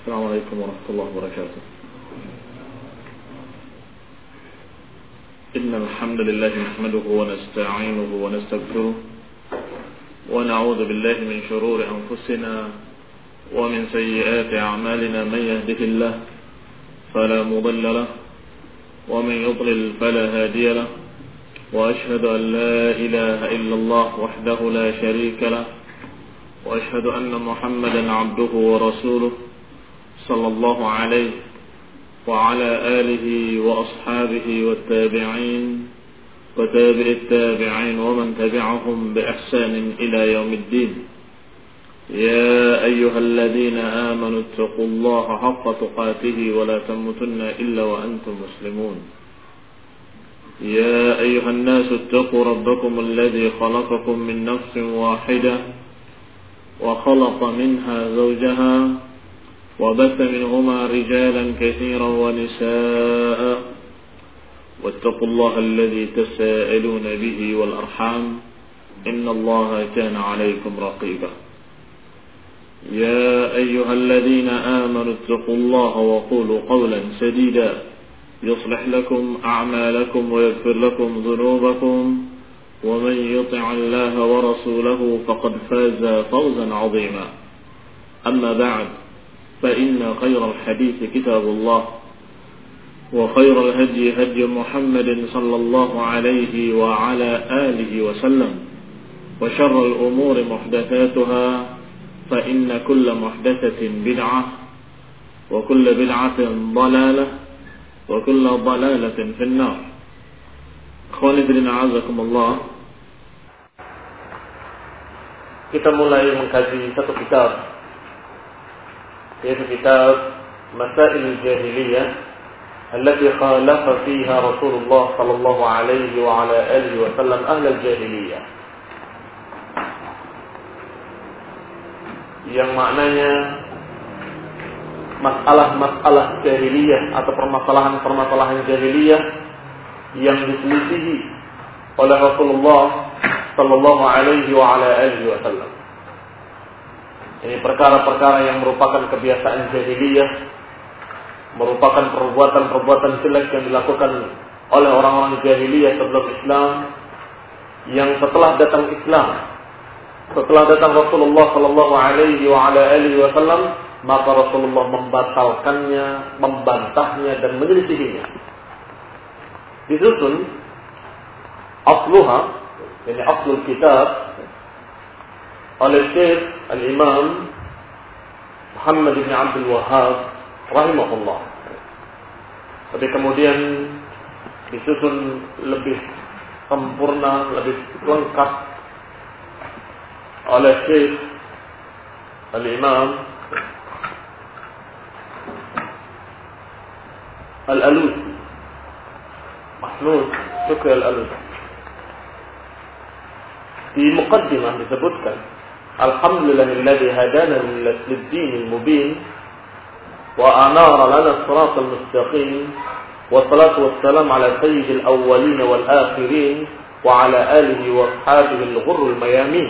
السلام عليكم ورحمة الله وبركاته. إن الحمد لله نحمده ونستعينه ونستغفره ونعوذ بالله من شرور أنفسنا ومن سيئات أعمالنا. من يهده الله فلا مضل له ومن يضلل فلا هادي له، وأشهد أن لا إله إلا الله وحده لا شريك له، وأشهد أن محمدا عبده ورسوله صلى الله عليه وعلى آله وأصحابه والتابعين وتابع التابعين ومن تبعهم بإحسان إلى يوم الدين. يا أيها الذين آمنوا اتقوا الله حق تقاته ولا تموتن إلا وأنتم مسلمون. يا أيها الناس اتقوا ربكم الذي خلقكم من نفس واحدة وخلق منها زوجها وبث منهما رجالا كثيرا ونساء، واتقوا الله الذي تساءلون به والأرحام إن الله كان عليكم رقيبا. يا أيها الذين آمنوا اتقوا الله وقولوا قولا سديدا يصلح لكم أعمالكم ويغفر لكم ذنوبكم، ومن يطع الله ورسوله فقد فاز فوزا عظيما. أما بعد، فإن خير الحديث كتاب الله، وخير الهدي هدي محمد صلى الله عليه وعلى آله وسلم، وشر الأمور محدثاتها، فإن كل محدثة بدعة، وكل بدعة ضلالة، وكل ضلالة في النار. Akhwani fillah, azakumullah. Kita mulai mengkaji satu kitab, yaitu kitab Masail Jahiliyah allati khalafa fiha Rasulullah sallallahu alaihi wa ala alihi wa sallam ahlal jahiliyah, yang maknanya masalah-masalah jahiliyah atau permasalahan-permasalahan jahiliyah yang diselisihi oleh Rasulullah sallallahu alaihi wa ala alihi wa sallam. Ini perkara-perkara yang merupakan kebiasaan jahiliyah, merupakan perbuatan-perbuatan jelek yang dilakukan oleh orang-orang jahiliyah sebelum Islam, yang setelah datang Islam, setelah datang Rasulullah sallallahu alaihi wa ala alihi wasallam, maka Rasulullah membatalkannya, membantahnya dan menyelisihinya. Disusun asluha, yani aslul kitab, oleh Syekh Al-Imam Muhammad bin Abdul Wahhab rahimahullah. Tapi kemudian disusun lebih sempurna, lebih lengkap oleh Syekh Al-Imam Al-Alusi, Mahmud Syukri Al-Alusi. Di muqaddimah disebutkan, Alhamdulillahilladzi hadana lid-dinil mubin wa anara lana as-siratal mustaqim, wa salatu wassalam ala sayyidil awwalin wal akhirin wa ala alihi wa ashabihi al-ghurril mayamin.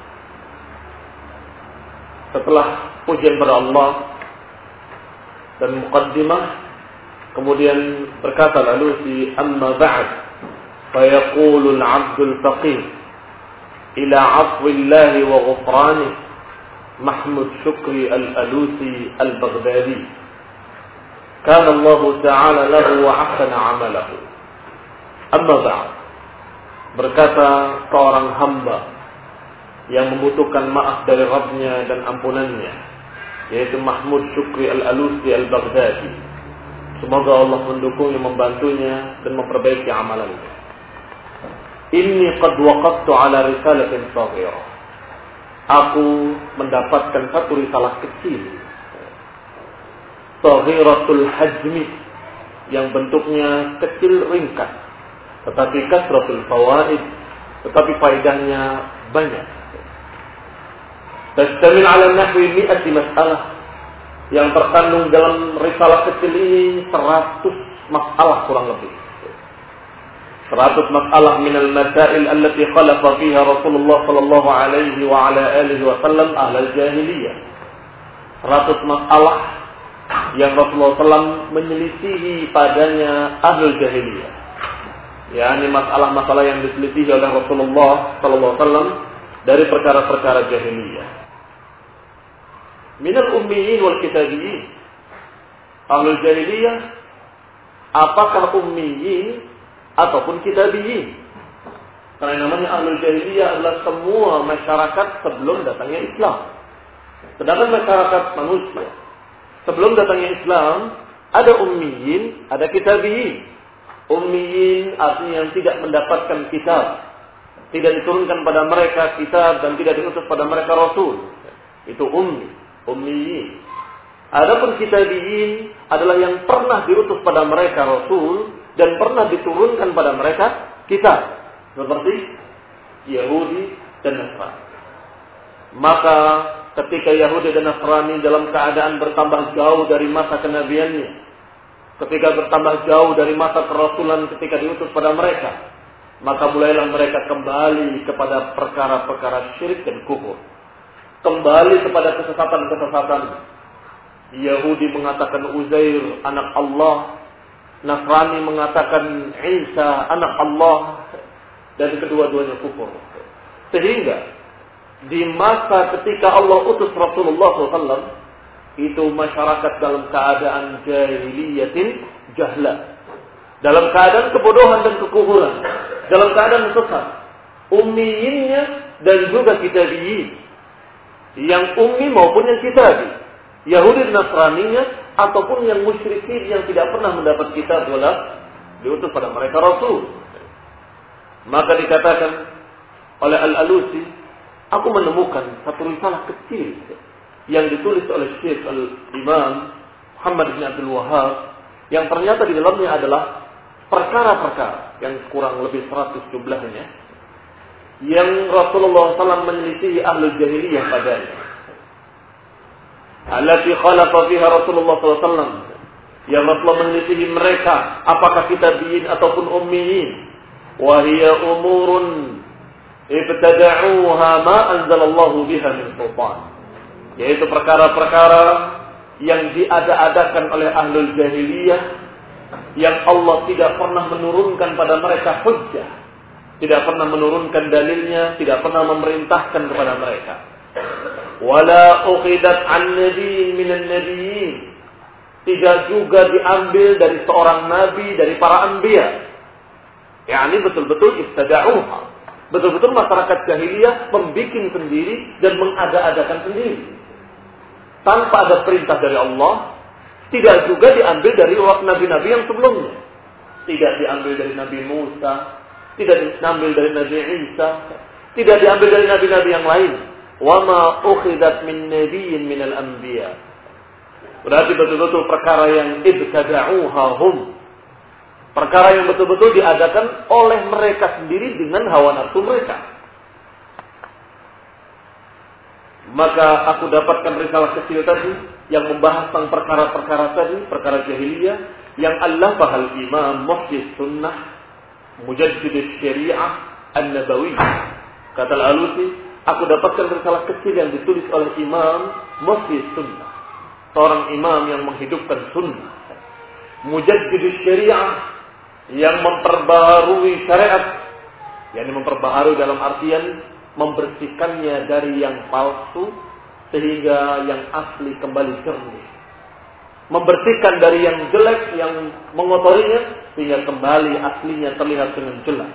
Setelah pujian pada Allah dan muqaddimah, kemudian berkata Al-Alusi, amma ba'd fa yaqulu al-'abdul faqih ila 'afwillahi wa ghufranih, Mahmud Syukri Al-Alusi Al-Baghdadi, kana Allah ta'ala lahu wa ahsana 'amalahu. Amma ba'd, berkata seorang hamba yang membutuhkan maaf dari Rabbnya dan ampunannya, yaitu Mahmud Syukri Al-Alusi Al-Baghdadi. Semoga Allah mendukungnya, membantunya dan memperbaiki amalannya. Inni qad waqaftu ala risalatin saghirah. Aku mendapatkan satu risalah kecil, saghiratul hajmi, yang bentuknya kecil ringkas, tetapi kasratul fawaid, tetapi faedahnya banyak. Tastamil ala nahwi 100 mas'alah, yang terkandung dalam risalah kecil ini 100 masalah kurang lebih. 100 masalah minal masail allati khalafa fiha Rasulullah sallallahu alaihi wa ala alihi wa sallam ahlal jahiliyah. 100 masalah yang Rasulullah SAW menyelisihi padanya ahlul jahiliyah. yakni masalah-masalah yang diselisihi oleh Rasulullah SAW dari perkara-perkara jahiliyah. Minal ummiyin wal kitabiyin. Ahlul jahiliyah apakah ummiyin ataupun kitabiyin? Karena namanya ahlul jahiliyah adalah semua masyarakat sebelum datangnya Islam. Sedangkan masyarakat manusia sebelum datangnya Islam ada ummiyin, ada kitabiyin. Ummiyin artinya yang tidak mendapatkan kitab, tidak diturunkan pada mereka kitab dan tidak diutus pada mereka rasul. Itu ummiyin. Adapun kitabiyin adalah yang pernah diutus pada mereka rasul dan pernah diturunkan pada mereka kitab, seperti Yahudi dan Nasrani. Maka ketika Yahudi dan Nasrani dalam keadaan bertambah jauh dari masa kenabiannya, ketika bertambah jauh dari masa kerasulan ketika diutus pada mereka, maka mulailah mereka kembali kepada perkara-perkara syirik dan kufur, kembali kepada kesesatan-kesesatan. Yahudi mengatakan Uzair anak Allah, Nasrani mengatakan Isa anak Allah, dan kedua-duanya kufur. Sehingga di masa ketika Allah utus Rasulullah SAW, itu masyarakat dalam keadaan jahiliyatin jahla, dalam keadaan kebodohan dan kekufuran, dalam keadaan sesat. Ummiyinnya dan juga kitabiyin, yang ummi maupun yang kitabi, Yahudi dan Nasraninya ataupun yang musyrikin yang tidak pernah mendapat kitab wala diutus pada mereka rasul. Maka dikatakan oleh Al-Alusi, aku menemukan satu risalah kecil yang ditulis oleh Syekh Al-Imam Muhammad bin Abdul Wahhab, yang ternyata di dalamnya adalah perkara-perkara yang kurang lebih 100 jumlahnya, yang Rasulullah SAW menyelisihi ahlul jahiliyah padanya. Allati khalafa fiha Rasulullah SAW, yang Rasulullah menyelisihi mereka, apakah kitabiyin ataupun ummiyin. Wa hiya umurun ibtada'uha ma anzalallahu biha min sultan, yaitu perkara-perkara yang diada-adakan oleh ahlul jahiliyah, yang Allah tidak pernah menurunkan pada mereka hujjah, tidak pernah menurunkan dalilnya, tidak pernah memerintahkan kepada mereka. Wala ukhidat an nabiyyin minan nabiyyin, tidak juga diambil dari seorang nabi dari para anbiya. yakni betul-betul ibtada'uha, betul-betul masyarakat jahiliyah membuat sendiri dan mengada-adakan sendiri tanpa ada perintah dari Allah. Tidak juga diambil dari nabi-nabi yang sebelumnya, tidak diambil dari Nabi Musa, tidak diambil dari Nabi Isa, tidak diambil dari nabi-nabi yang lain. Wa ma ukhidat min nabiyyin minal anbiya, berarti betul-betul perkara yang ibtada'uha hum, perkara yang betul-betul diadakan oleh mereka sendiri dengan hawa nafsu mereka. Maka aku dapatkan risalah kecil tadi yang membahas tentang perkara-perkara tadi, perkara jahiliyah, yang Allah bahal Imam Muhdis Sunnah Mujaddid Syariah An-Nabawi. Kata Al-Alusi, aku dapatkan risalah kecil yang ditulis oleh Imam Muhdis Sunnah, seorang imam yang menghidupkan sunnah, Mujaddid Syariah, yang memperbaharui syariat, yakni memperbaharui dalam artian membersihkannya dari yang palsu sehingga yang asli kembali jernih, membersihkan dari yang jelek yang mengotorinya sehingga kembali aslinya terlihat dengan jelas,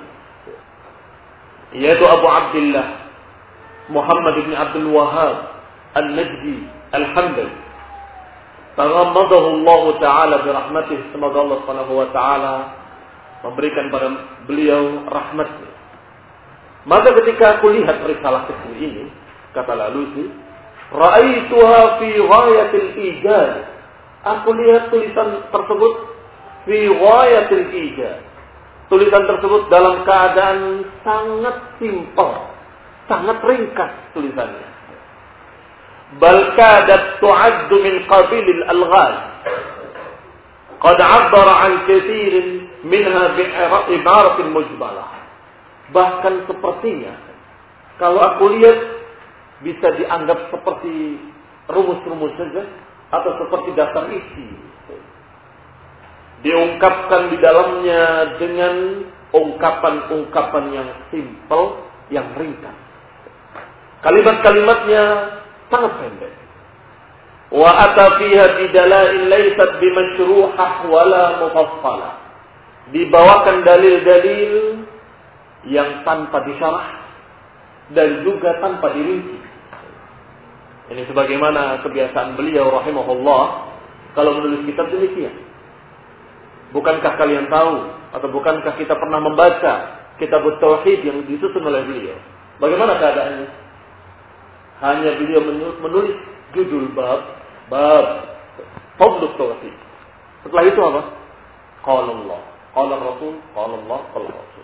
yaitu Abu Abdullah Muhammad bin Abdul Wahhab An-Najdi Al-Hambali, taghammadahu Allah Ta'ala birahmatih, semoga Allah Subhanahu wa Ta'ala memberikan pada beliau rahmatnya. Maka ketika aku lihat risalah kecil ini, kata Al-Alusi, ra'aituha fi ghayatil ijaz, aku lihat tulisan tersebut fi ghayatil ijaz, tulisan tersebut dalam keadaan sangat simpel, sangat ringkas tulisannya. Bal kadat tu'addu min qabilil alghaz, qad 'abbara 'an katsirin minha bi'ibaratin mujmalah. Bahkan sepertinya kalau aku lihat bisa dianggap seperti rumus-rumus saja atau seperti daftar isi. Diungkapkan di dalamnya dengan ungkapan-ungkapan yang simpel, yang ringkas. Kalimat-kalimatnya sangat pendek. Wa ata fiha bidalail laysat bimasyruhah wala mufassalah. Dibawakan dalil-dalil yang tanpa disyarah dan juga tanpa dirinci. Ini sebagaimana kebiasaan beliau rahimahullah kalau menulis kitab demikian. Bukankah kalian tahu atau bukankah kita pernah membaca kitab tauhid yang disusun oleh beliau? Bagaimana keadaannya? Hanya beliau menulis judul bab Fadlul Tauhid. Setelah itu apa? Qala Allah, qala Rasul, qala Allah, qala Rasul.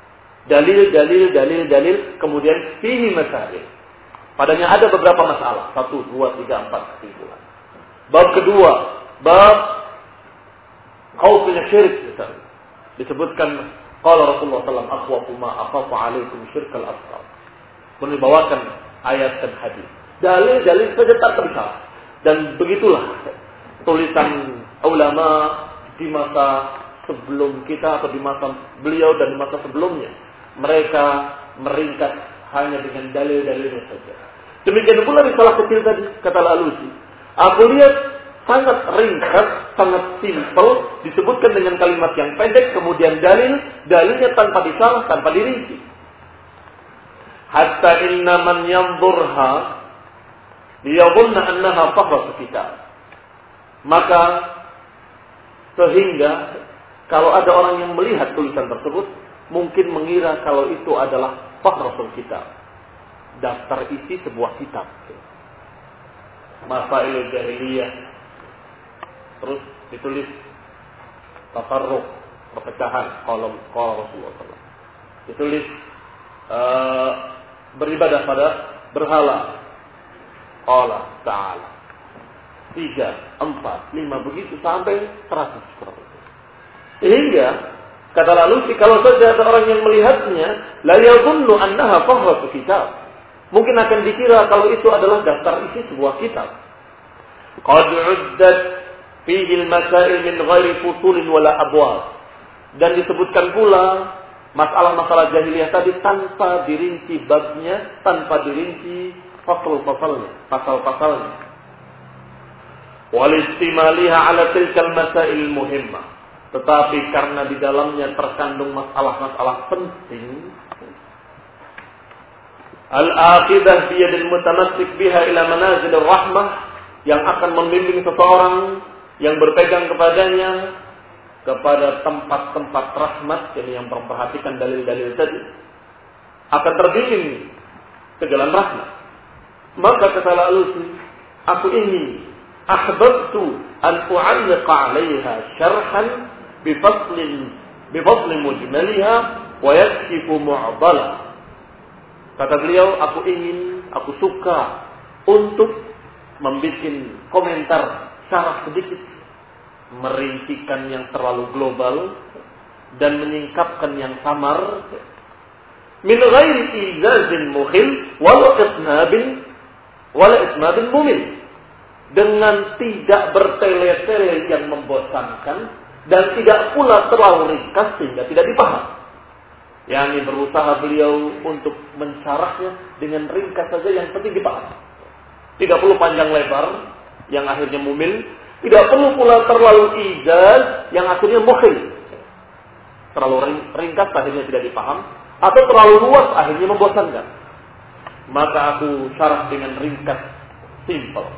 Dalil, kemudian fihi masail. Padanya ada beberapa masalah. 1, 2, 3, 4 kesimpulan. Bab kedua, bab khawful syirik misalnya. Disebutkan qala Rasulullah sallallahu alaihi wasallam akhwafu ma akhafu alaikum syirkal asghar. Dibawakan ayat dan hadis. Dalil saja tak tersalah. Dan begitulah tulisan ulama di masa sebelum kita atau di masa beliau dan di masa sebelumnya. Mereka meringkas hanya dengan dalil-dalilnya saja. Demikian pula risalah kecil tadi, kata Al-Alusi. Aku lihat sangat ringkas, sangat simpel, disebutkan dengan kalimat yang pendek, kemudian dalilnya tanpa disalah, tanpa dirinci. Hatta inna man yanzurha liyadhunna annaha fahratu kitab. Maka sehingga kalau ada orang yang melihat tulisan tersebut mungkin mengira kalau itu adalah fahratu kitab, daftar isi sebuah kitab. Masail jahiliyah. Terus ditulis tafarruq, perpecahan, qala Rasulullah SAW. Ditulis beribadah pada berhala. Allah Ta'ala 3, 4, 5 begitu sampai 100. Sehingga kata Lalusi, kalau saja ada orang yang melihatnya, la yadhunnu annaha fahratu kitab. Mungkin akan dikira kalau itu adalah daftar isi sebuah kitab. Qad 'uddat fihi al-masail min ghairi fusulin wala abwab. Dan disebutkan pula masalah-masalah jahiliyah tadi tanpa dirinci babnya, tanpa dirinci pasal-pasalnya. Wal istimaliha ala tilkal masail muhimmah. Tetapi karena di dalamnya terkandung masalah-masalah penting, al-aqidah bi yadil mutamassik biha ila manazil rahmah, yang akan membimbing seseorang yang berpegang kepadanya kepada tempat-tempat rahmat, jadi yang memperhatikan dalil-dalil tadi, akan terbimbing ke jalan rahmat. Maka kata Al-Alusi, aku ingin ahbabtu an u'alliqa 'alayha syarhan bifadli mujmaliha wa yakshifu mu'dalah. Kata beliau, aku suka untuk membuat komentar syarah sedikit, merincikan yang terlalu global dan menyingkapkan yang samar, min ghairi izazin mukhil wala isnadin mumil, dengan tidak bertele-tele yang membosankan dan tidak pula terlalu ringkas sehingga tidak dipaham. Yang berusaha beliau untuk mensyarahnya dengan ringkas saja yang penting dipaham. Tidak perlu panjang lebar yang akhirnya mumil, tidak perlu pula terlalu ijaz yang akhirnya mukhil. Terlalu ringkas akhirnya tidak dipaham, atau terlalu luas akhirnya membosankan. Maka aku syarah dengan ringkas, simple.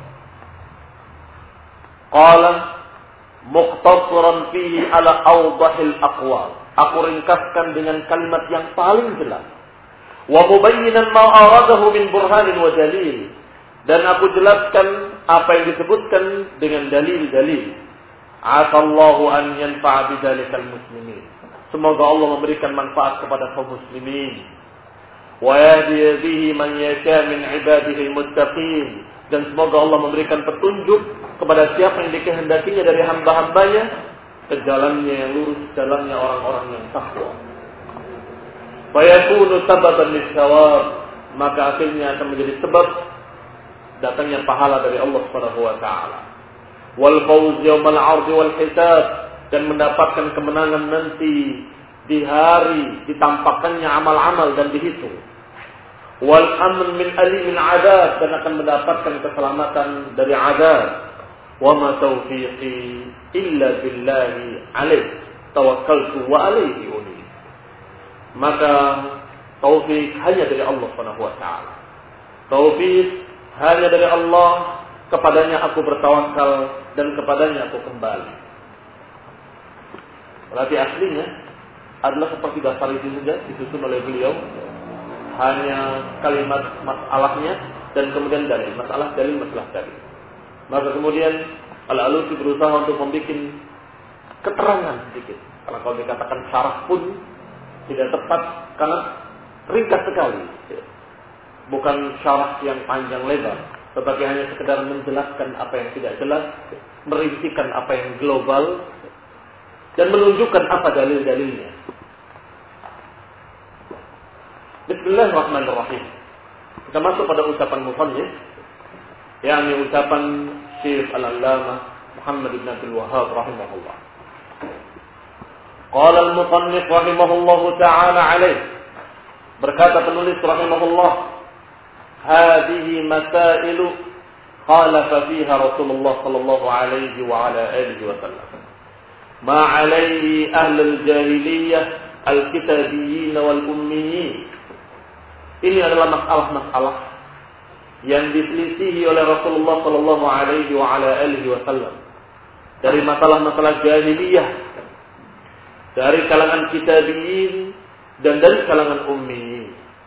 Qala muqtasiran fihi ala awdahil aqwal. Aku ringkaskan dengan kalimat yang paling jelas. Wa mubayyinan ma aradahu min burhanin wa dalil. Dan aku jelaskan apa yang disebutkan dengan dalil-dalil. Asallahu an yanfa'a bidzalikal muslimin. Semoga Allah memberikan manfaat kepada kaum muslimin. Wa yahdi bihi man yasha min ibadihi almuttaqin. Dan semoga Allah memberikan petunjuk kepada siapa yang dikehendakinya dari hamba-hambanya ke jalannya yang lurus, jalannya orang-orang yang takwa. Fa yakunu sababan lis-shawab, maka akhirnya akan menjadi sebab datangnya pahala dari Allah Subhanahu wa taala. wal fawz yaumal 'ardhi wal hisab, dan mendapatkan kemenangan nanti di hari ditampakkannya amal-amal dan dihitung. Wal amn min alimin 'adzab, dan akan mendapatkan keselamatan dari azab. Wa ma taufiqi illa billahi alaihi tawakkaltu wa alaihi unib. Maka taufik hanya dari Allah Subhanahu wa taala. Taufik hanya dari Allah, kepadanya aku bertawakal dan kepadanya aku kembali. Berarti aslinya adalah seperti dasar itu saja disusun oleh beliau, hanya kalimat masalahnya dan kemudian dalil, masalah dalil, masalah dalil. Maka kemudian Al-Alusi berusaha untuk membuat keterangan sedikit. Karena kalau dikatakan syarah pun tidak tepat karena ringkas sekali. Bukan syarah yang panjang lebar, tetapi hanya sekedar menjelaskan apa yang tidak jelas, merincikan apa yang global, dan menunjukkan apa dalil-dalilnya. Bismillahirrahmanirrahim. Kita masuk pada ucapan musannif, yakni ucapan Syekh Al-Allamah Muhammad ibn Abdul Wahhab rahimahullah. Qala al-musannif rahimahullahu ta'ala alaih. Berkata penulis rahimahullah, hadhihi masailu khalafa fiha Rasulullah sallallahu alaihi wa ala alihi wa sallam. Ma alaihi ahlul jahiliyah al-kitabiyyin wal ummiyin. Ini adalah masalah-masalah yang diselisihi oleh Rasulullah sallallahu alaihi wa ala alihi wasallam. Dari masalah-masalah jahiliyah, dari kalangan kitabiyin dan dari kalangan ummiyin.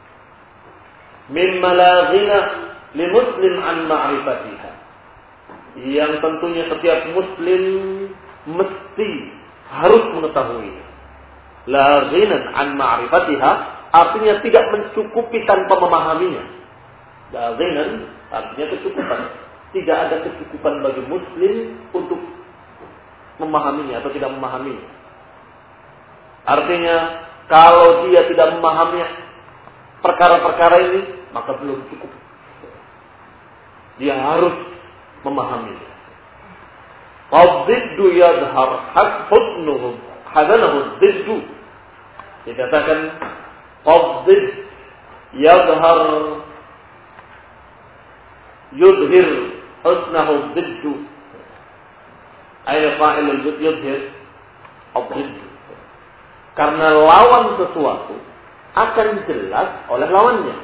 Mimma la ghina li muslim an ma'rifatiha. Yang tentunya setiap muslim mesti harus mengetahui. La ghina an ma'rifatiha artinya tidak mencukupi tanpa memahaminya. La ghina artinya kecukupan. Tidak ada kecukupan bagi muslim untuk memahaminya atau tidak memahaminya. Artinya kalau dia tidak memahami perkara-perkara ini, maka belum cukup. Dia harus memahaminya. Fadziddu yadhar husnuhu hadanahu dziddu. Dikatakan fadzid yadhar yudhir husnahu dziddu. Ayat fa'ilul yudhir dziddu. Karena lawan sesuatu akan jelas oleh lawannya.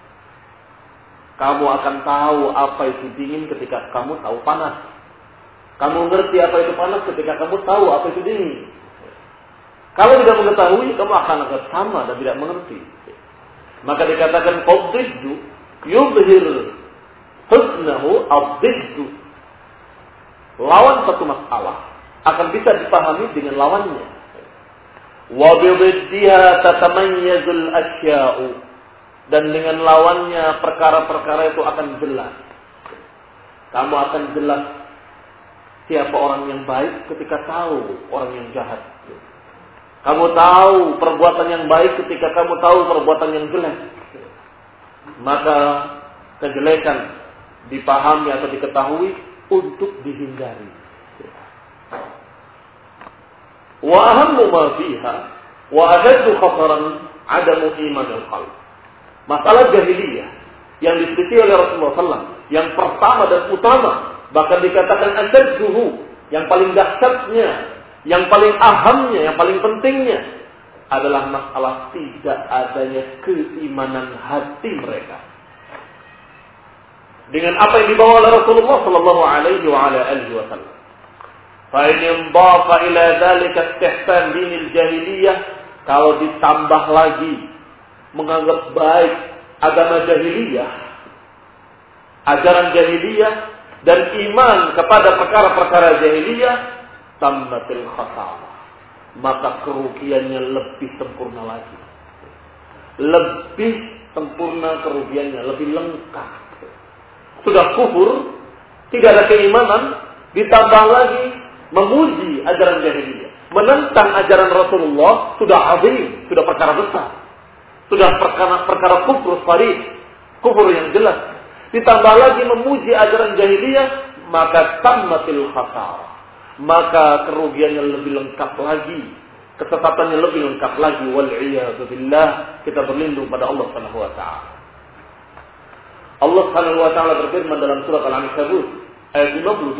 Kamu akan tahu apa itu dingin ketika kamu tahu panas. Kamu ngerti apa itu panas ketika kamu tahu apa itu dingin. Kalau tidak mengetahui, kamu akan sama dan tidak mengerti. Maka dikatakan qadziddu yubhir husnahu adziddu. Lawan satu masalah akan bisa dipahami dengan lawannya. Wa biddiha tatamayyazul asya'u, dan dengan lawannya perkara-perkara itu akan jelas. Kamu akan jelas siapa orang yang baik ketika tahu orang yang jahat. Kamu tahu perbuatan yang baik ketika kamu tahu perbuatan yang jelek. Maka kejelekan dipahami atau diketahui untuk dihindari. Wa ahammu ma fiha wa ashaddu khataran adamu imanul qalb. Masalah jahiliyah yang diselidiki oleh Rasulullah SAW, yang pertama dan utama, bahkan dikatakan asyadduhu, yang paling dahsyatnya, yang paling ahamnya, yang paling pentingnya adalah masalah tidak adanya keimanan hati mereka dengan apa yang dibawa oleh Rasulullah sallallahu alaihi wa ala alihi wasallam. Fa in dhafa ila dzalika istihsan dinil jahiliyah, kalau ditambah lagi menganggap baik agama jahiliyah, ajaran jahiliyah dan iman kepada perkara-perkara jahiliyah, tammatil khasarah, maka kerugiannya lebih sempurna lagi. Lebih sempurna kerugiannya, lebih lengkap. Sudah kufur, tidak ada keimanan, ditambah lagi memuji ajaran jahiliyah, menentang ajaran Rasulullah, sudah azim, sudah perkara besar. Sudah perkara kufur sharih, kufur yang jelas. Ditambah lagi memuji ajaran jahiliyah, maka tammatil khasarah. Maka kerugiannya lebih lengkap lagi, kesesatan lebih lengkap lagi. Wal'iyadu billah, kita berlindung pada Allah Subhanahu wa taala. Allah Subhanahu wa taala berfirman dalam surah Al-Ankabut ayat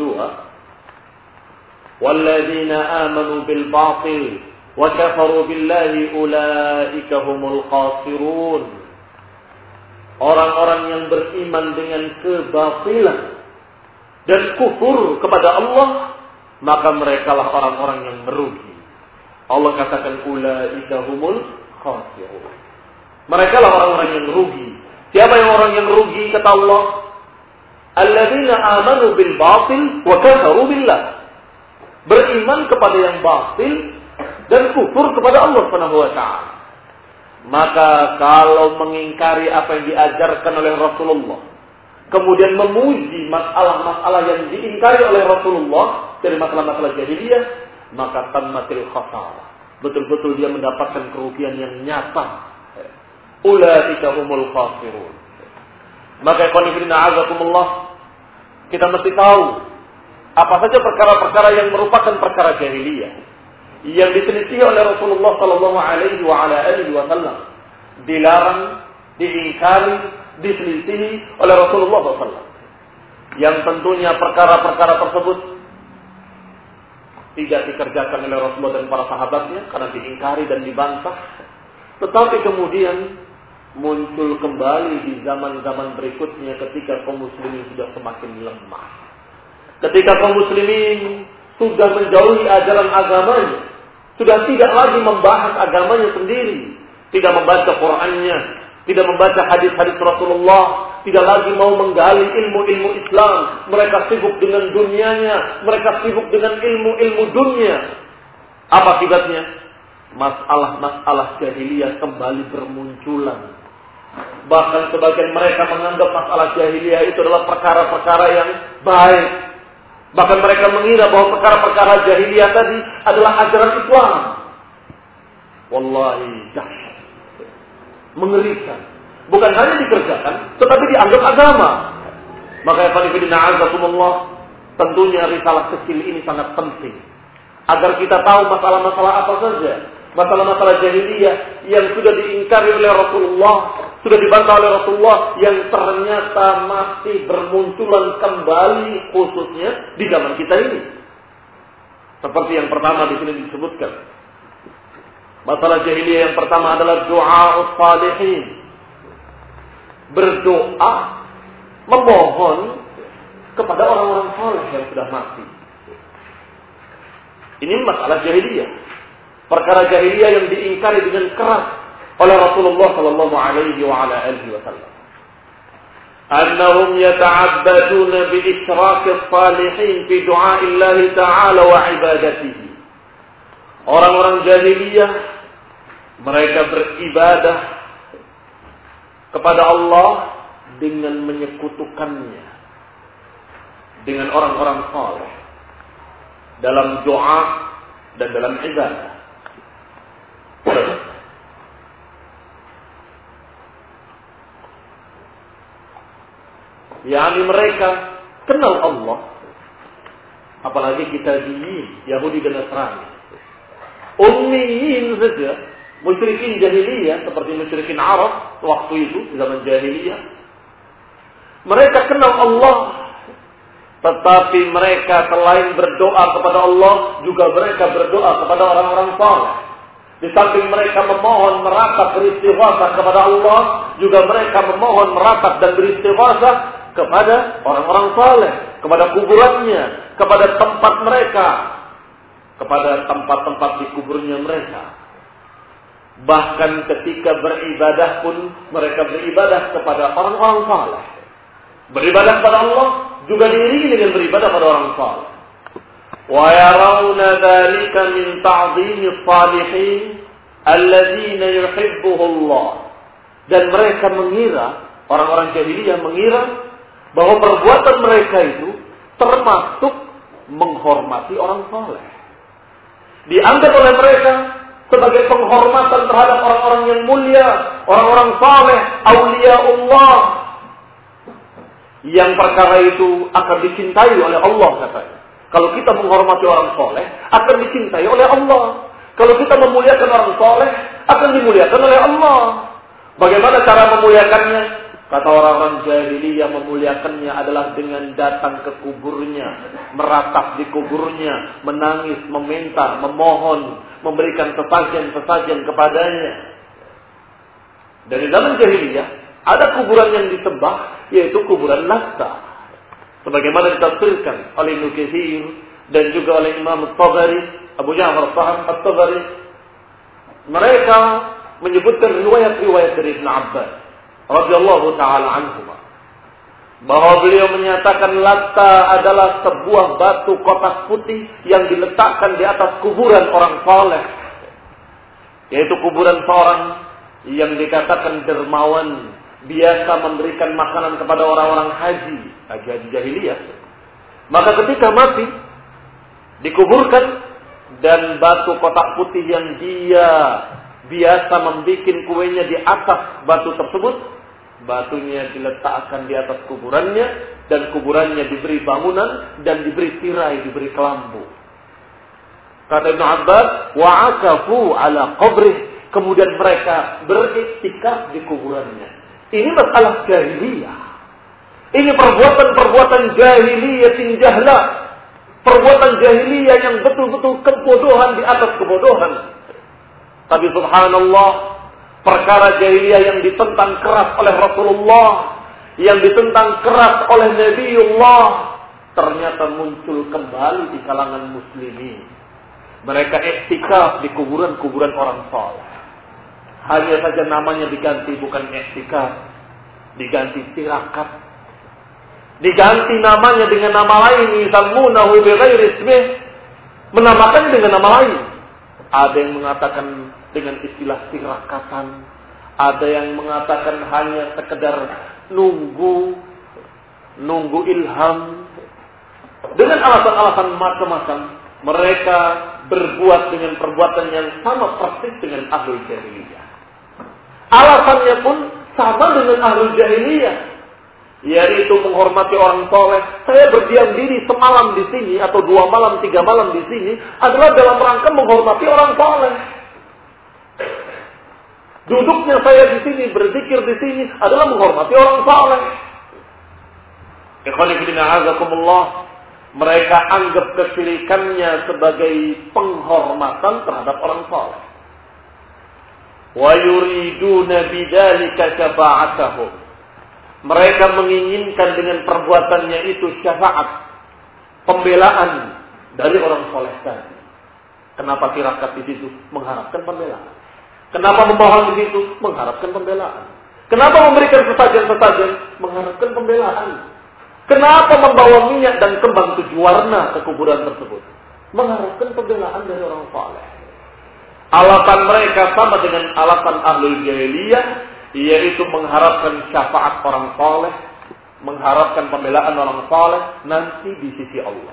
52, "Walladzina amanu bil batil wa kafaru billahi ulaika humul khasirun." Orang-orang yang beriman dengan kebatilan dan kufur kepada Allah, maka merekalah orang-orang yang merugi. Allah katakan ulaika humul khasirun. Merekalah orang-orang yang rugi. Siapa yang orang yang rugi kata Allah? Alladzina amanu bil batil wa kafaru billah. Beriman kepada yang batil dan kufur kepada Allah Subhanahu wa taala. Maka kalau mengingkari apa yang diajarkan oleh Rasulullah, kemudian memuji masalah-masalah yang diingkari oleh Rasulullah dari masalah-masalah jahiliyah, maka tammatil khasarah. Betul-betul dia mendapatkan kerugian yang nyata. Ulaika humul khasirun. Maka ikhwan fillah azakumullah, kita mesti tahu apa saja perkara-perkara yang merupakan perkara jahiliyah yang diselisih oleh Rasulullah sallallahu alaihi wasallam, dilarang, diingkari, diselisihi oleh Rasulullah SAW. Yang tentunya perkara-perkara tersebut tidak dikerjakan oleh Rasulullah dan para sahabatnya karena diingkari dan dibantah. Tetapi kemudian muncul kembali di zaman-zaman berikutnya ketika kaum muslimin sudah semakin lemah. Ketika kaum muslimin sudah menjauhi ajaran agamanya, sudah tidak lagi membahas agamanya sendiri, tidak membaca Qur'annya, tidak membaca hadis-hadis Rasulullah, tidak lagi mau menggali ilmu-ilmu Islam. Mereka sibuk dengan dunianya, mereka sibuk dengan ilmu-ilmu dunia. Apa akibatnya? Masalah-masalah jahiliyah kembali bermunculan. Bahkan sebagian mereka menganggap masalah jahiliyah itu adalah perkara-perkara yang baik. Bahkan mereka mengira bahwa perkara-perkara jahiliyah tadi adalah ajaran Islam. Wallahi dahsyat. Mengerikan. Bukan hanya dikerjakan, tetapi dianggap agama. Maka ya qanifidina azakumullah, tentunya risalah kecil ini sangat penting. Agar kita tahu masalah-masalah apa saja. Masalah-masalah jahiliyah yang sudah diingkari oleh Rasulullah, sudah dibantah oleh Rasulullah, yang ternyata masih bermunculan kembali khususnya di zaman kita ini. Seperti yang pertama di sini disebutkan. Masalah jahiliyah yang pertama adalah du'a'us salihin. Berdoa, memohon kepada orang-orang saleh yang sudah mati. Ini masalah jahiliyah. Perkara jahiliyah yang diingkari dengan keras oleh Rasulullah sallallahu alaihi wasallam. Annahum yata'abbaduna bi isyraqis salihin fi du'aillah ta'ala wa ibadatihi. Orang-orang jahiliyah mereka beribadah kepada Allah dengan menyekutukannya dengan orang-orang saleh dalam doa dan dalam ibadah. Yani mereka kenal Allah, apalagi kita di Yahudi dan Nasrani. Ummiyin saja, musyrikin jahiliyah seperti musyrikin Arab waktu itu di zaman jahiliyah. Mereka kenal Allah, tetapi mereka selain berdoa kepada Allah, juga mereka berdoa kepada orang-orang saleh. Di samping mereka memohon meratap beristighosah kepada Allah, juga mereka memohon meratap dan beristighosah kepada orang-orang saleh, kepada kuburannya, kepada tempat mereka, kepada tempat-tempat di kuburnya mereka. Bahkan ketika beribadah pun mereka beribadah kepada orang-orang saleh. Beribadah kepada Allah juga diiringi dengan beribadah pada orang saleh. Wa yarawna dzalika min ta'dhimis salihin alladzina yuhibbuhu Allah. Dan mereka mengira, orang-orang jahiliyah mengira bahwa perbuatan mereka itu termasuk menghormati orang saleh. Dianggap oleh mereka sebagai penghormatan terhadap orang-orang yang mulia, orang-orang saleh, aulia Allah. Yang perkara itu akan dicintai oleh Allah katanya. Kalau kita menghormati orang soleh, akan dicintai oleh Allah. Kalau kita memuliakan orang soleh, akan dimuliakan oleh Allah. Bagaimana cara memuliakannya? Kata orang-orang jahiliyah, memuliakannya adalah dengan datang ke kuburnya, meratap di kuburnya, menangis, meminta, memohon, memberikan sesajen-sesajen kepadanya. Dari zaman jahiliyah, ada kuburan yang disembah, yaitu kuburan Latta. Sebagaimana ditafsirkan oleh Ibnu Katsir dan juga oleh Imam At-Tabari, Abu Ja'far At-Tabari. Mereka menyebutkan riwayat-riwayat dari Ibn Abbas radhiyallahu taala anhuma, bahwa beliau menyatakan Latta adalah sebuah batu kotak putih yang diletakkan di atas kuburan orang saleh, yaitu kuburan seorang yang dikatakan dermawan, biasa memberikan makanan kepada orang-orang haji jahiliyah. Maka ketika mati dikuburkan, dan batu kotak putih yang dia biasa membuat kuenya di atas batu tersebut, batunya diletakkan di atas kuburannya, dan kuburannya diberi bangunan dan diberi tirai, diberi kelambu. Kata Ibn Abbas, wa'akafu ala qabrih, kemudian mereka beriktikaf di kuburannya. Ini masalah jahiliyah. Ini perbuatan-perbuatan jahiliyah jahla, perbuatan jahiliyah yang betul-betul kebodohan di atas kebodohan. Tapi subhanallah, perkara jahiliyah yang ditentang keras oleh Rasulullah, yang ditentang keras oleh Nabiullah, ternyata muncul kembali di kalangan muslimin. Mereka iktikaf di kuburan-kuburan orang saleh. Hanya saja namanya diganti, bukan iktikaf, diganti tirakat. Diganti namanya dengan nama lain, yusammunahu bighairi ismih, menamakannya dengan nama lain. Ada yang mengatakan dengan istilah tirakatan, ada yang mengatakan hanya sekedar nunggu ilham. Dengan alasan-alasan macam-macam, mereka berbuat dengan perbuatan yang sama persis dengan ahlul jahiliyah. Alasannya pun sama dengan ahlul jahiliyah, yaitu menghormati orang soleh. Saya berdiam diri semalam di sini atau 2 malam, 3 malam di sini adalah dalam rangka menghormati orang soleh. Duduknya saya di sini, berzikir di sini adalah menghormati orang soleh. Ikhwani fillah azakumullah, mereka anggap kesyirikannya sebagai penghormatan terhadap orang soleh. Wa yuriduna bidzalika syafa'atahum. Mereka menginginkan dengan perbuatannya itu syafaat, pembelaan dari orang soleh tadi. Kenapa tirakat di situ? Mengharapkan pembelaan. Kenapa memohon di situ? Mengharapkan pembelaan. Kenapa memberikan sesajen-sesajen? Mengharapkan pembelaan. Kenapa membawa minyak dan kembang 7 warna ke kuburan tersebut? Mengharapkan pembelaan dari orang saleh. Alasan mereka sama dengan alasan ahlul jahiliyah, yaitu mengharapkan syafaat orang saleh, mengharapkan pembelaan orang saleh nanti di sisi Allah.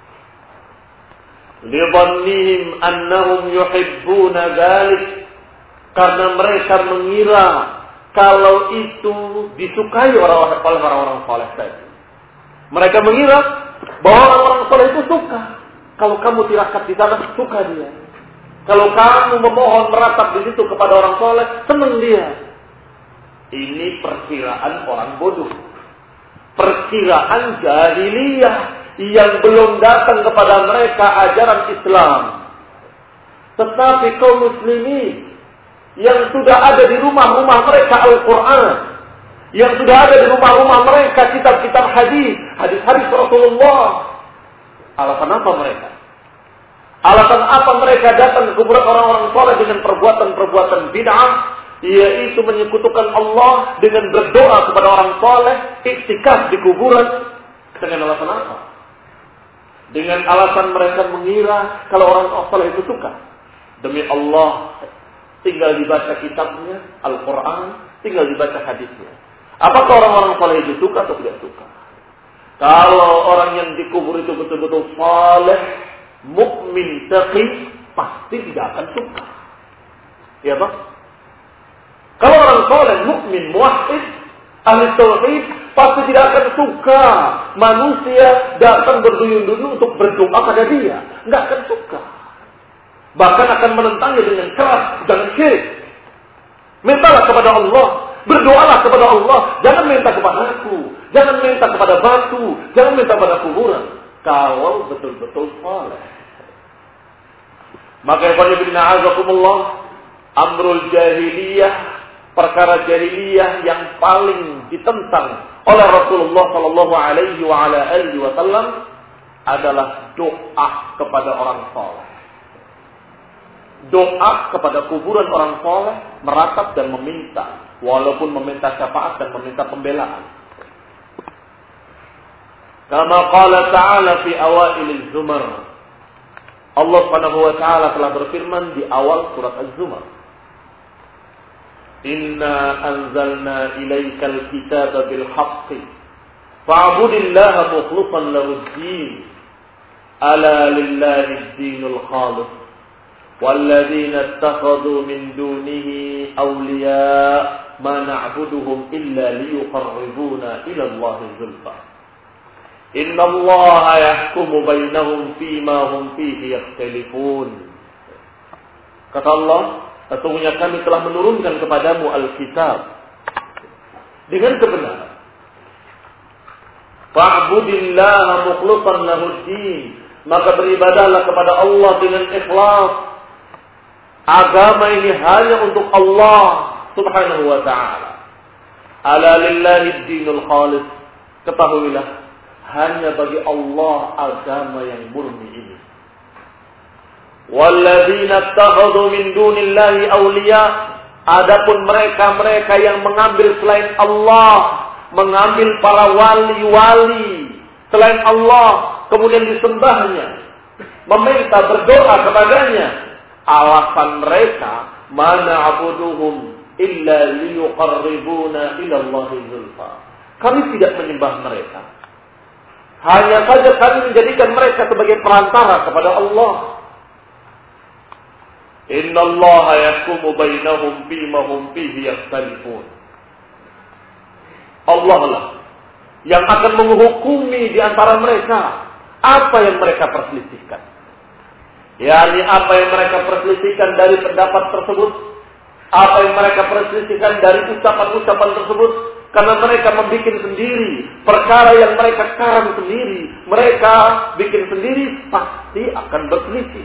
Lidhannihim annahum yuhibbuna dzalik, karena mereka mengira kalau itu disukai oleh orang-orang saleh tadi. Mereka mengira bahwa orang-orang saleh itu suka. Kalau kamu tirakat di sana, suka dia. Kalau kamu memohon meratap di situ kepada orang saleh, senang dia. Ini perkiraan orang bodoh. Perkiraan jahiliyah yang belum datang kepada mereka ajaran Islam. Tetapi kaum muslimin yang sudah ada di rumah-rumah mereka Al-Quran, yang sudah ada di rumah-rumah mereka kitab-kitab hadis Rasulullah. Alasan apa mereka? Alasan apa mereka datang ke kuburan orang-orang saleh dengan perbuatan-perbuatan bid'ah, yaitu menyekutukan Allah dengan berdoa kepada orang saleh, iktikaf di kuburan? Dengan alasan apa? Dengan alasan mereka mengira kalau orang saleh itu suka. Demi Allah, tinggal dibaca kitabnya, Al-Quran, tinggal dibaca hadisnya. Apakah orang-orang saleh itu suka atau tidak suka? Kalau orang yang dikubur itu betul-betul saleh, mukmin, taqi, pasti tidak akan suka. Ya Pak? Kalau orang saleh, mukmin, muwahhid, ahli tauhid, pasti tidak akan suka manusia datang berduyun-duyun untuk berdoa pada dia. Nggak akan suka. Bahkan akan menentangnya dengan keras. Jangan syirik. Mintalah kepada Allah. Berdoalah kepada Allah. Jangan minta kepada aku. Jangan minta kepada batu. Jangan minta kepada kuburan. Kalau betul-betul saleh. Maka amrul jahiliyah, perkara jahiliyah yang paling ditentang oleh Rasulullah sallallahu alaihi wasallam adalah doa kepada orang saleh. Doa kepada kuburan orang saleh, meratap dan meminta, walaupun meminta syafaat dan meminta pembelaan. Kama qala ta'ala fi awailil zumar. Allah Subhanahu wa taala telah berfirman di awal surat Az-Zumar. Inna anzalna ilaikal kitaba bil haqqi fa'budillaha mukhlishan lahud-din ala lillahi ad-dinul khalis walladzina ittakhadhu min dunihi awliya ma na'buduhum illa liyuqarribuna ila Allahi zulfa innallaha yahkumu bainahum fima hum fihi yakhtalifun. Kata Allah, sesungguhnya kami telah menurunkan kepadamu Alkitab dengan kebenaran. Fa'budillaha mukhlishan lahud-din, maka beribadahlah kepada Allah dengan ikhlas. Agama ini hanya untuk Allah Subhanahu wa ta'ala. Ala lillahi ad-dinul khalis. Ketahuilah, hanya bagi Allah agama yang murni ini. Walladzina ittakhadhu min dunillahi awliya, adapun mereka yang mengambil selain Allah, mengambil para wali-wali selain Allah, kemudian disembahnya, meminta berdoa kepadanya, alasan mereka, mana abuduhum illa liyuqarribuna ila Allahi zulfa. Kami tidak menyembah mereka, hanya saja kami menjadikan mereka sebagai perantara kepada Allah. Innallaha yahkumu bainahum fima hum fihi yakhtalifun. Allah lah yang akan menghukumi di antara mereka apa yang mereka perselisihkan. yakni apa yang mereka perselisihkan dari pendapat tersebut, apa yang mereka perselisihkan dari ucapan-ucapan tersebut, karena mereka membuat sendiri perkara yang mereka karang sendiri, mereka bikin sendiri, pasti akan berselisih.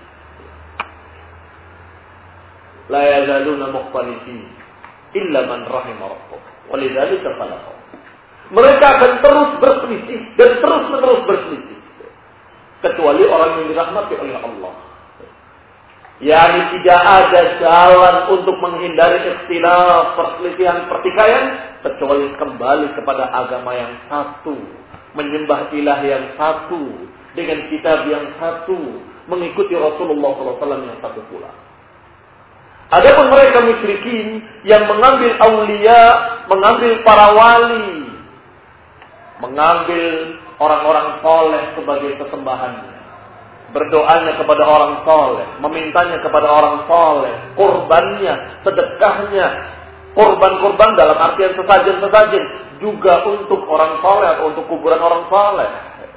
La yazaluna mukhtalifin illa man rahima rabbuk walidzalika khalaqahum. Mereka akan terus berselisih dan terus-menerus berselisih kecuali orang yang dirahmati oleh Allah. Yani tidak ada jalan untuk menghindari ikhtilaf, perselisihan, pertikaian, kecuali kembali kepada agama yang satu, menyembah ilah yang satu, dengan kitab yang satu, mengikuti Rasulullah SAW yang satu pula. Adapun mereka musyrikin yang mengambil aulia, mengambil para wali, mengambil orang-orang soleh sebagai sesembahannya, berdoanya kepada orang soleh, memintanya kepada orang soleh, kurbannya, sedekahnya, kurban-kurban dalam artian sesajen-sesajen juga untuk orang soleh atau untuk kuburan orang soleh.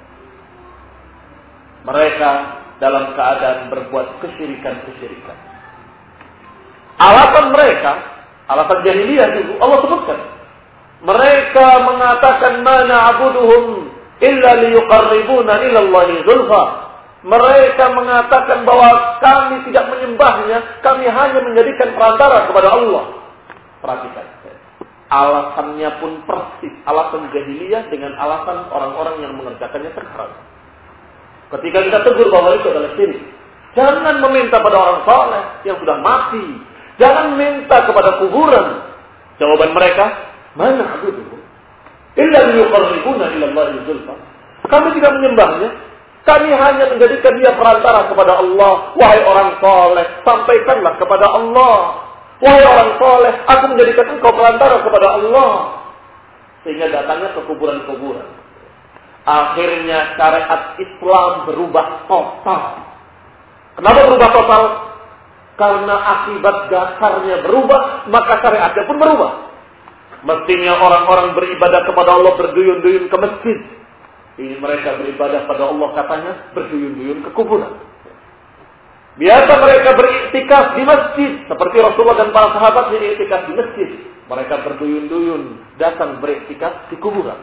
Mereka dalam keadaan berbuat kesyirikan-kesyirikan. Alasan mereka, alasan jahiliyah itu Allah sebutkan. Mereka mengatakan mana abuduhum illa liyuqarribuna ila Allahi zulfa. Mereka mengatakan bahwa kami tidak menyembahnya, kami hanya menjadikan perantara kepada Allah. Perhatikan. Alasannya pun persis alasan jahiliyah dengan alasan orang-orang yang mengerjakannya sekarang. Ketika kita tegur bahwa itu adalah syirik, jangan meminta pada orang saleh yang sudah mati. Jangan minta kepada kuburan. Jawaban mereka, mana abuduhum illa liyuqarribuna ila Allahi zulfa. Kami tidak menyembahnya, kami hanya menjadikan dia perantara kepada Allah. Wahai orang soleh, sampaikanlah kepada Allah. Wahai orang soleh, aku menjadikan engkau perantara kepada Allah. Sehingga datangnya ke kuburan-kuburan. Akhirnya syariat Islam berubah total. Kenapa berubah total? Karena akibat dasarnya berubah, maka syariatnya pun berubah. Mestinya orang-orang beribadah kepada Allah berduyun-duyun ke masjid. Ini mereka beribadah pada Allah katanya berduyun-duyun ke kuburan. Biasa mereka beriktikaf di masjid. Seperti Rasulullah dan para sahabat beriktikaf di masjid. Mereka berduyun-duyun datang beriktikaf di kuburan.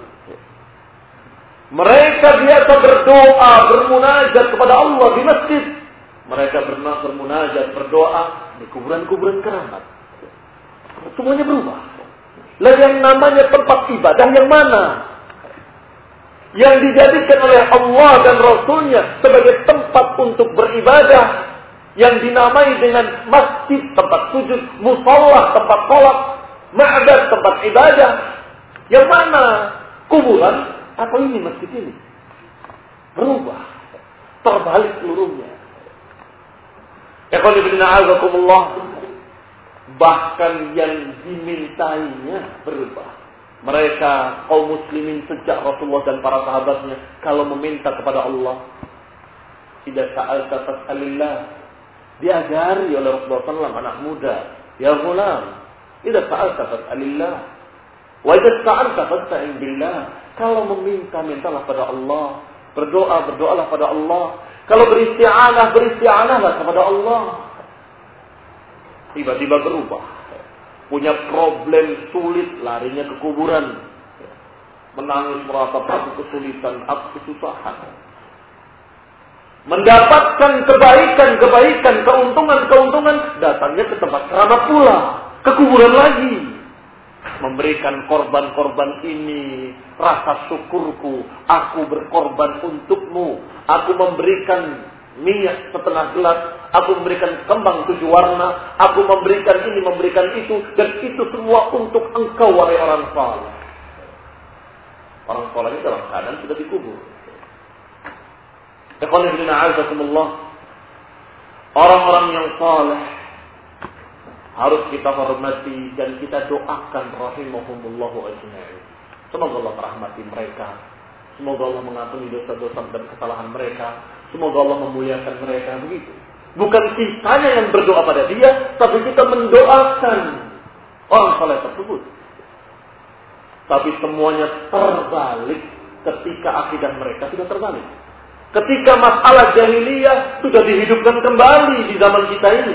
Mereka biasa berdoa, bermunajat kepada Allah di masjid. Mereka bermunajat, berdoa di kuburan-kuburan keramat. Semuanya berubah. Lah yang namanya tempat ibadah yang mana? Yang dijadikan oleh Allah dan Rasulnya sebagai tempat untuk beribadah. Yang dinamai dengan masjid, tempat sujud, musallah, tempat sholat, ma'bad, tempat ibadah. Yang mana? Kuburan atau ini masjid ini? Berubah. Terbalik seluruhnya. Bahkan yang dimintainya berubah. Mereka kaum muslimin sejak Rasulullah dan para sahabatnya kalau meminta kepada Allah, tidak sa'alta fas'alillah. Diajari oleh Rasulullah SAW anak muda, ya ghulam, tidak sa'alta fas'alillah. Wa idza sa'alta fasta'in billah. Kalau meminta, mintalah pada Allah. Berdoa, berdoalah pada Allah. Kalau beristi'anah, beristi'anahlah kepada Allah. Tiba-tiba berubah. Punya problem sulit, larinya ke kuburan. Menangis merasa aku kesulitan, aku kesusahan. Mendapatkan kebaikan-kebaikan, keuntungan-keuntungan, datangnya ke tempat keramat pula. Ke kuburan lagi. Memberikan korban-korban ini, rasa syukurku, aku berkorban untukmu, aku memberikan minyak setengah gelas, aku memberikan kembang 7 warna, aku memberikan ini, memberikan itu, dan itu semua untuk engkau wahai orang saleh. Orang saleh itu dalam keadaan sudah dikubur. Orang-orang yang saleh harus kita hormati dan kita doakan rahimahumullahu ajma'in. Semoga Allah merahmati mereka. Semoga Allah mengampuni dosa-dosa dan kesalahan mereka. Semoga Allah memuliakan mereka. Begitu. Bukan kitanya yang berdoa pada dia, tapi kita mendoakan orang saleh tersebut. Tapi semuanya terbalik ketika akidah mereka sudah terbalik. Ketika masalah jahiliyah sudah dihidupkan kembali di zaman kita ini.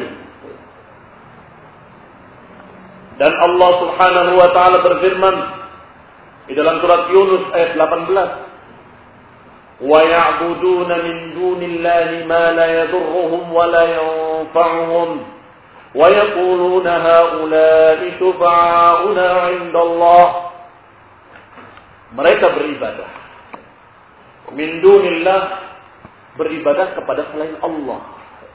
Dan Allah Subhanahu wa taala berfirman di dalam surat Yunus ayat 18, "Wa ya'buduna min dunillahi ma la yadurruhum wa la yanfa'uhum wa yaquluna haula'i shufa'auna 'inda Allah." Mereka beribadah min dunillah, beribadah kepada selain Allah.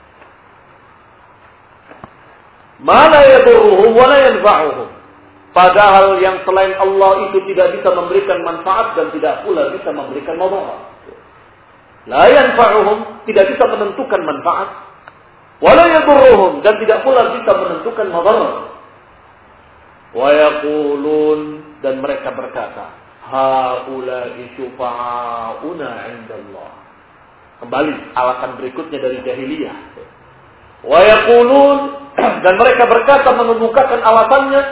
Ma la yadurruhum wa la yanfa'uhum. Padahal yang selain Allah itu tidak bisa memberikan manfaat dan tidak pula bisa memberikan madarat. La yanfa'uhum, tidak bisa menentukan manfaat. Wa la yadurruhum, dan tidak pula bisa menentukan madarat. Wa yaqulun, dan mereka berkata, haula'i syufa'auna 'indallah. Kembali alasan berikutnya dari jahiliyah. Wa yaqulun, dan mereka berkata mengemukakan alasannya,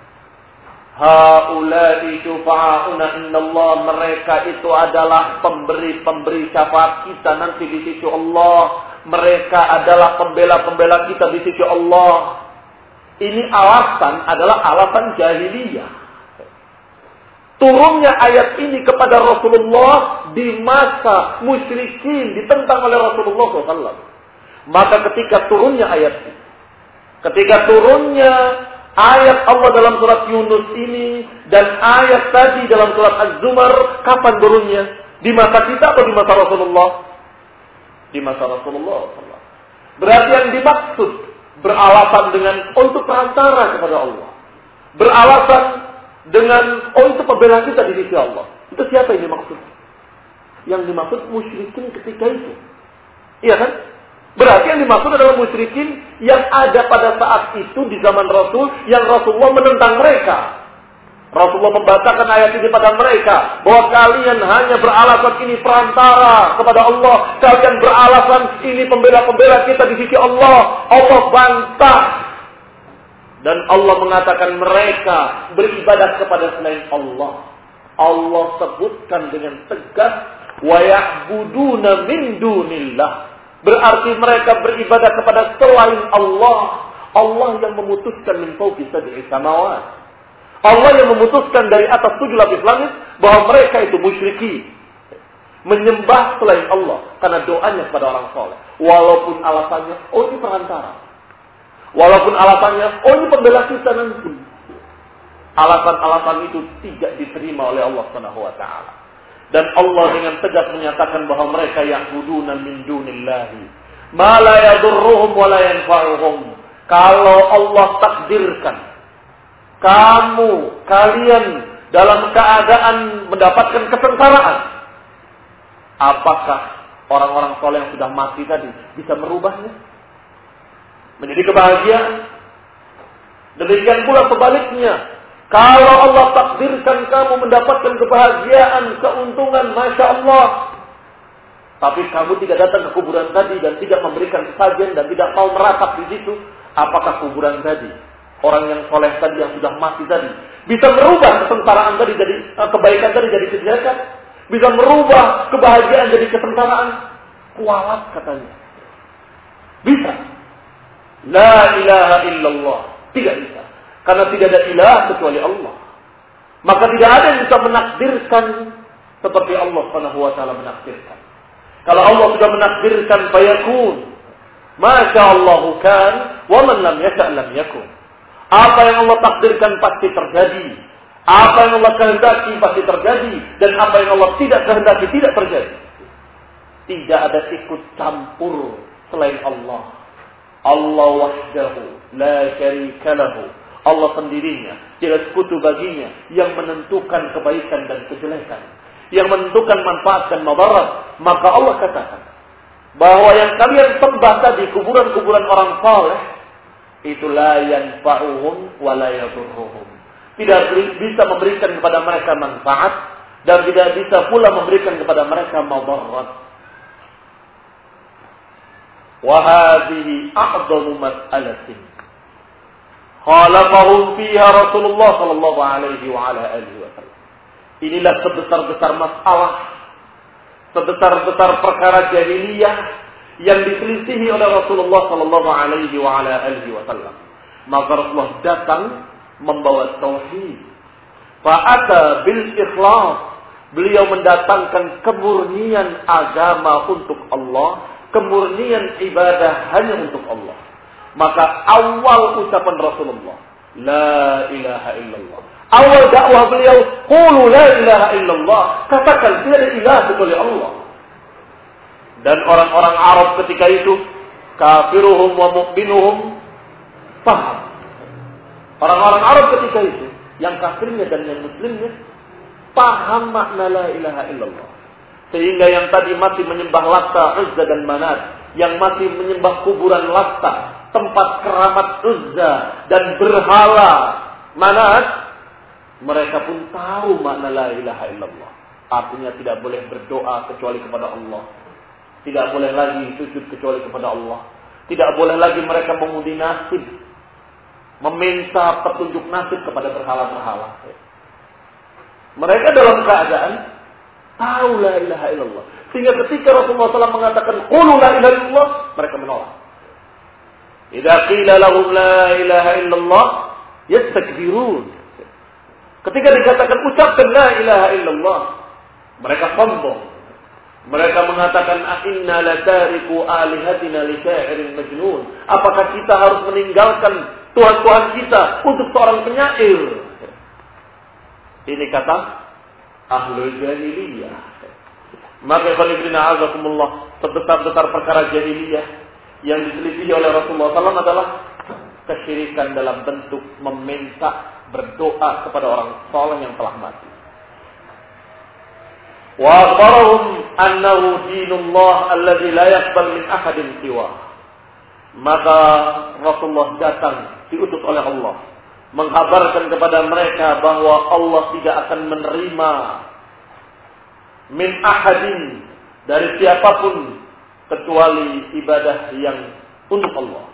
haula'i syufa'auna 'indallah, mereka itu adalah pemberi-pemberi syafaat kita nanti di sisi Allah. Mereka adalah pembela-pembela kita di sisi Allah. Ini alasan adalah alasan jahiliyah. Turunnya ayat ini kepada Rasulullah di masa musyrikin ditentang oleh Rasulullah SAW. Maka ketika turunnya ayat ini, ketika turunnya ayat Allah dalam surat Yunus ini dan ayat tadi dalam surat Az-Zumar, kapan turunnya? Di masa kita atau di masa Rasulullah? Di masa Rasulullah SAW. Berarti yang dimaksud beralasan dengan untuk perantara kepada Allah. Beralasan dengan untuk pembela kita di sisi Allah. Itu siapa yang dimaksud? Yang dimaksud musyrikin ketika itu. Iya kan? Berarti yang dimaksud adalah musyrikin yang ada pada saat itu di zaman Rasul, yang Rasulullah menentang mereka. Rasulullah membacakan ayat ini pada mereka, bahwa kalian hanya beralasan ini perantara kepada Allah, kalian beralasan ini pembela-pembela kita di sisi Allah. Allah bantah. Dan Allah mengatakan mereka beribadah kepada selain Allah. Allah sebutkan dengan tegas, wa ya'buduna min dunillah. Berarti mereka beribadah kepada selain Allah. Allah yang memutuskan min fawqi sab'i samawat. Allah yang memutuskan dari atas 7 lapis langit bahwa mereka itu musyriki, menyembah selain Allah karena doanya kepada orang soleh. Walaupun alasannya, oh ini perantara. Walaupun alasannya, oh ini pembela kita nanti. Alasan-alasan itu tidak diterima oleh Allah Subhanahu wa taala. Dan Allah dengan tegas menyatakan bahwa mereka ya'buduna min dunillahi ma la yadurruhum wa la yanfa'uhum. Kalau Allah takdirkan kalian dalam keadaan mendapatkan kesengsaraan, apakah orang-orang soleh yang sudah mati tadi bisa merubahnya menjadi kebahagiaan? Demikian pula sebaliknya, kalau Allah takdirkan kamu mendapatkan kebahagiaan, keuntungan, Masya Allah, tapi kamu tidak datang ke kuburan tadi dan tidak memberikan sesajen dan tidak mau meratap di situ, apakah kuburan tadi, orang yang soleh tadi yang sudah mati tadi, bisa merubah kesengsaraan tadi jadi kebaikan tadi jadi kejelekan? Bisa merubah kebahagiaan jadi kesengsaraan? Kualat katanya. Bisa. La ilaha illallah. Tidak bisa. Karena tidak ada ilah kecuali Allah. Maka tidak ada yang bisa menakdirkan seperti Allah Subhanahu wa taala menakdirkan. Kalau Allah sudah menakdirkan fayakun. Masya Allah kan, wa man lam yasha' lam yakun. Apa yang Allah takdirkan pasti terjadi. Apa yang Allah kehendaki pasti terjadi, dan apa yang Allah tidak kehendaki tidak terjadi. Tidak ada ikut campur selain Allah. Allah wahdahu la syarika lahu. Allah sendirinya, tidak sekutu baginya yang menentukan kebaikan dan kejelekan, yang menentukan manfaat dan madarat. Maka Allah katakan bahwa yang kalian sembah tadi, kuburan-kuburan orang saleh, itu la yanfa'uhum wa la yadurruhum. Tidak bisa memberikan kepada mereka manfaat dan tidak bisa pula memberikan kepada mereka madarat. Wa hadhihi a'dhamu mas'alatin khalaqahum fiha Rasulullah sallallahu alaihi wa ala alihi wasallam. Inilah sebesar-besar masalah, sebesar-besar perkara jahiliyah yang diselisihi oleh Rasulullah sallallahu alaihi wa ala alihi wasallam. Maka Rasulullah datang membawa tauhid. Fa'ata bil ikhlas. Beliau mendatangkan kemurnian agama untuk Allah, kemurnian ibadah hanya untuk Allah. Maka awal ucapan Rasulullah, la ilaha illallah. Awal dakwah beliau, qulu la ilaha illallah. Katakan tidak ada ilah kecuali Allah. Dan orang-orang Arab ketika itu, kafiruhum wa mu'minuhum, paham. Orang-orang Arab ketika itu, yang kafirnya dan yang muslimnya, paham makna la ilaha illallah. Sehingga yang tadi masih menyembah Latta, Uzza dan Manat, yang masih menyembah kuburan Latta, tempat keramat Uzza dan berhala Manat, mereka pun tahu makna la ilaha illallah. Artinya tidak boleh berdoa kecuali kepada Allah. Tidak boleh lagi sujud kecuali kepada Allah. Tidak boleh lagi mereka mengundi nasib, meminta petunjuk nasib kepada berhala-berhala. Mereka dalam keadaan tahu la ilaha illallah. Sehingga ketika Rasulullah SAW mengatakan qulu la ilaha illallah, mereka menolak. Idza qila lahum la ilaha illallah yastakbirun. Ketika dikatakan ucapkan la ilaha illallah, mereka sombong. Mereka mengatakan inna latariku alihatina li sya'irin majnun. Apakah kita harus meninggalkan Tuhan-Tuhan kita untuk seorang penyair? Ini kata ahlul jahiliyah. Maka khalifina azakumullah, sebesar-besar perkara jahiliyah yang diselisihi oleh Rasulullah SAW adalah kesyirikan dalam bentuk meminta berdoa kepada orang saleh yang telah mati. Wa akhbarahum annahu dinullah alladzi la yaqbal min ahadin siwa. Maka Rasulullah datang diutus oleh Allah menghabarkan kepada mereka bahwa Allah tidak akan menerima min ahadin, dari siapapun kecuali ibadah yang untuk Allah.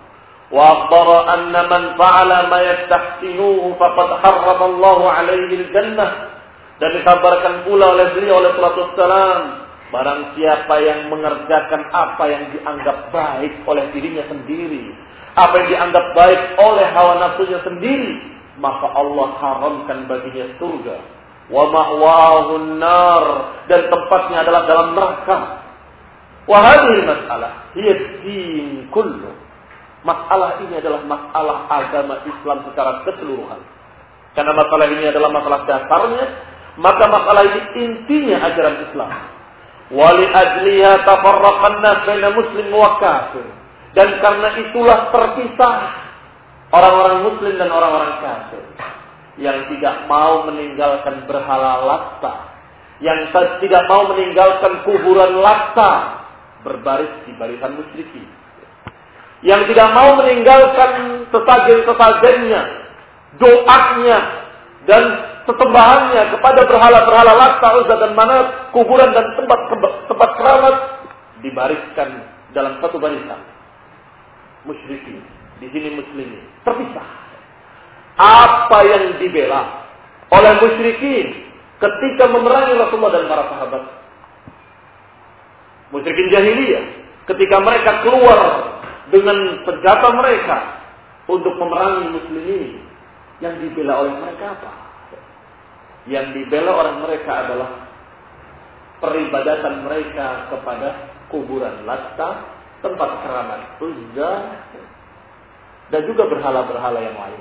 Wa akhbara anna man fa'ala ma yastahsinuhu faqad harrama Allah 'alaihi al-jannah. Dan dikabarkan pula oleh beliau oleh sallallahu alaihi wasallam, barang siapa yang mengerjakan apa yang dianggap baik oleh dirinya sendiri, apa yang dianggap baik oleh hawa nafsunya sendiri, maka Allah haramkan baginya surga. Wa ma'wahun nar, dan tempatnya adalah dalam neraka. Wa hadhihi masalah hiya din kullu. Masalah ini adalah masalah agama Islam secara keseluruhan. Karena masalah ini adalah masalah dasarnya, maka masalah ini intinya ajaran Islam. Wa li ajliha tafarraqan nas baina muslim wa kafir. Dan karena itulah terpisah orang-orang muslim dan orang-orang kafir. Yang tidak mau meninggalkan berhala Latta, yang tidak mau meninggalkan kuburan Latta, berbaris di barisan musyrikin. Yang tidak mau meninggalkan sesajen-sesajennya, doanya, dan sesembahannya kepada berhala-berhala Latta, Uzza dan Manat, kuburan dan tempat keramat, dibariskan dalam satu barisan. Musyrikin, di sini muslimin, terpisah. Apa yang dibela oleh musyrikin ketika memerangi Rasulullah dan para sahabat? Musyrikin jahiliyah ketika mereka keluar dengan senjata mereka untuk memerangi muslimin, yang dibela oleh mereka apa? Yang dibela oleh mereka adalah peribadatan mereka kepada kuburan Latta, tempat keramat Uzza, dan juga berhala-berhala yang lain.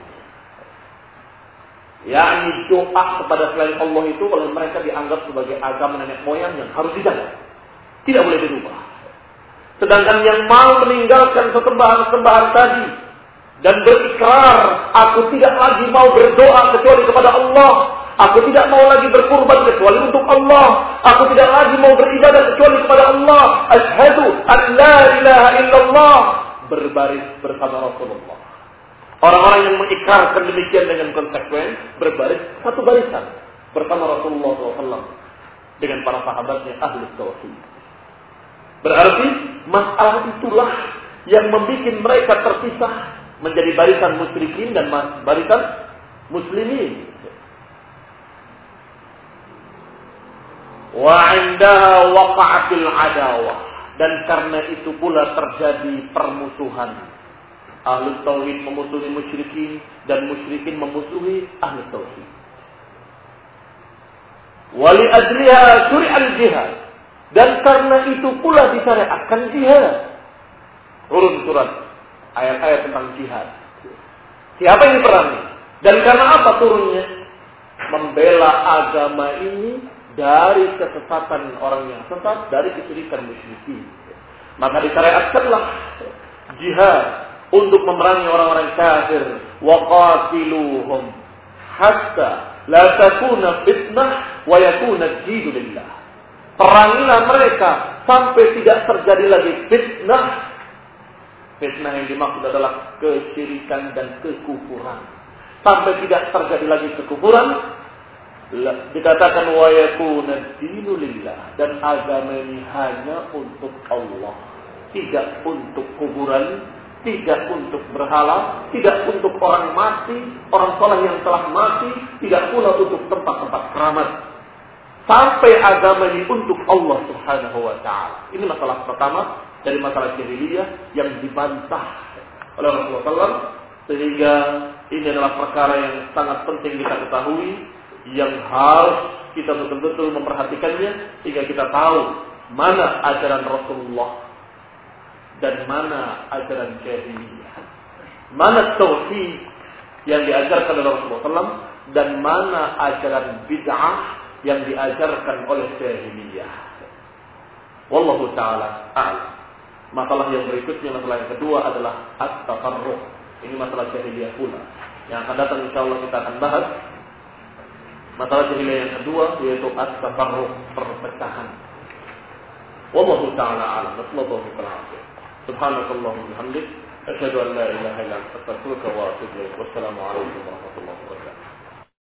Yakni doa kepada selain Allah itu oleh mereka dianggap sebagai agama nenek moyang yang harus dijaga, tidak boleh dirubah. Sedangkan yang mau meninggalkan sesembahan-sembahan tadi dan berikrar, aku tidak lagi mau berdoa kecuali kepada Allah, aku tidak mau lagi berkurban kecuali untuk Allah, aku tidak lagi mau beribadah kecuali kepada Allah, asyhadu an la ilaha illallah, berbaris bersama Rasulullah. Orang-orang yang mengikrarkan demikian dengan konsekuen, berbaris satu barisan bersama Rasulullah SAW dengan para sahabatnya ahli tauhid. Berarti masalah itulah yang membuat mereka terpisah menjadi barisan musyrikin dan barisan muslimin. Wa 'indaha waqa'atil adawah, dan karena itu pula terjadi permusuhan. Ahli tauhid memusuhi musyrikin dan musyrikin memusuhi ahli tauhid. Wa li ajliha syuri'al jihad, dan karena itu pula disyariatkan jihad. Turun surat ayat-ayat tentang jihad. Siapa yang diperangi? Dan karena apa turunnya? Membela agama ini dari kesesatan orang yang sesat, dari kesyirikan musyrikin. Maka disyariatkanlah jihad untuk memerangi orang-orang kafir. Wa qatiluhum hatta la takuna fitnah wa yakuna ad-dinu lillah. Perangilah mereka sampai tidak terjadi lagi fitnah. Fitnah yang dimaksud adalah kesyirikan dan kekufuran. Sampai tidak terjadi lagi kekufuran, dikatakan wa yakuna ad-dinu lillah, dan agama ini hanya untuk Allah, tidak untuk kuburan, tidak untuk berhala, tidak untuk orang mati, orang saleh yang telah mati, tidak pula untuk tempat-tempat keramat. Sampai agama ini untuk Allah Subhanahu wa ta'ala. Ini masalah pertama dari masalah jahiliyah yang dibantah oleh Rasulullah SAW. Sehingga ini adalah perkara yang sangat penting kita ketahui, yang harus kita betul-betul memperhatikannya, sehingga kita tahu mana ajaran Rasulullah dan mana ajaran jahiliyah, mana tauhid yang diajarkan oleh Rasulullah SAW, dan mana ajaran bid'ah yang diajarkan oleh jahiliyah. Wallahu ta'ala a'lam. Masalah yang berikutnya, masalah yang kedua adalah at-tafarruq. Ini masalah jahiliyah pula. Yang akan datang insyaallah kita akan bahas masalah jahiliyah yang kedua, yaitu at-tafarruq, perpecahan. Wallahu ta'ala a'lam. Wassallallahu alaihi. Subhanakallahumma wa bihamdik, asyhadu an la ilaha illa anta, astaghfiruka wa atubu ilaik. Wassalamu alaikum warahmatullahi wabarakatuh.